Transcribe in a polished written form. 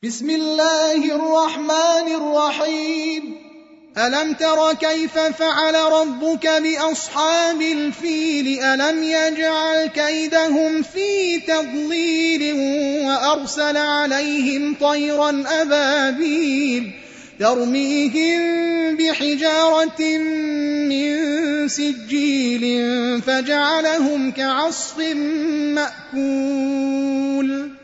بسم الله الرحمن الرحيم ألم تر كيف فعل ربك بأصحاب الفيل ألم يجعل كيدهم في تضليل وأرسل عليهم طيرا أبابيل ترميهم بحجارة من سجيل فجعلهم كعصف مأكول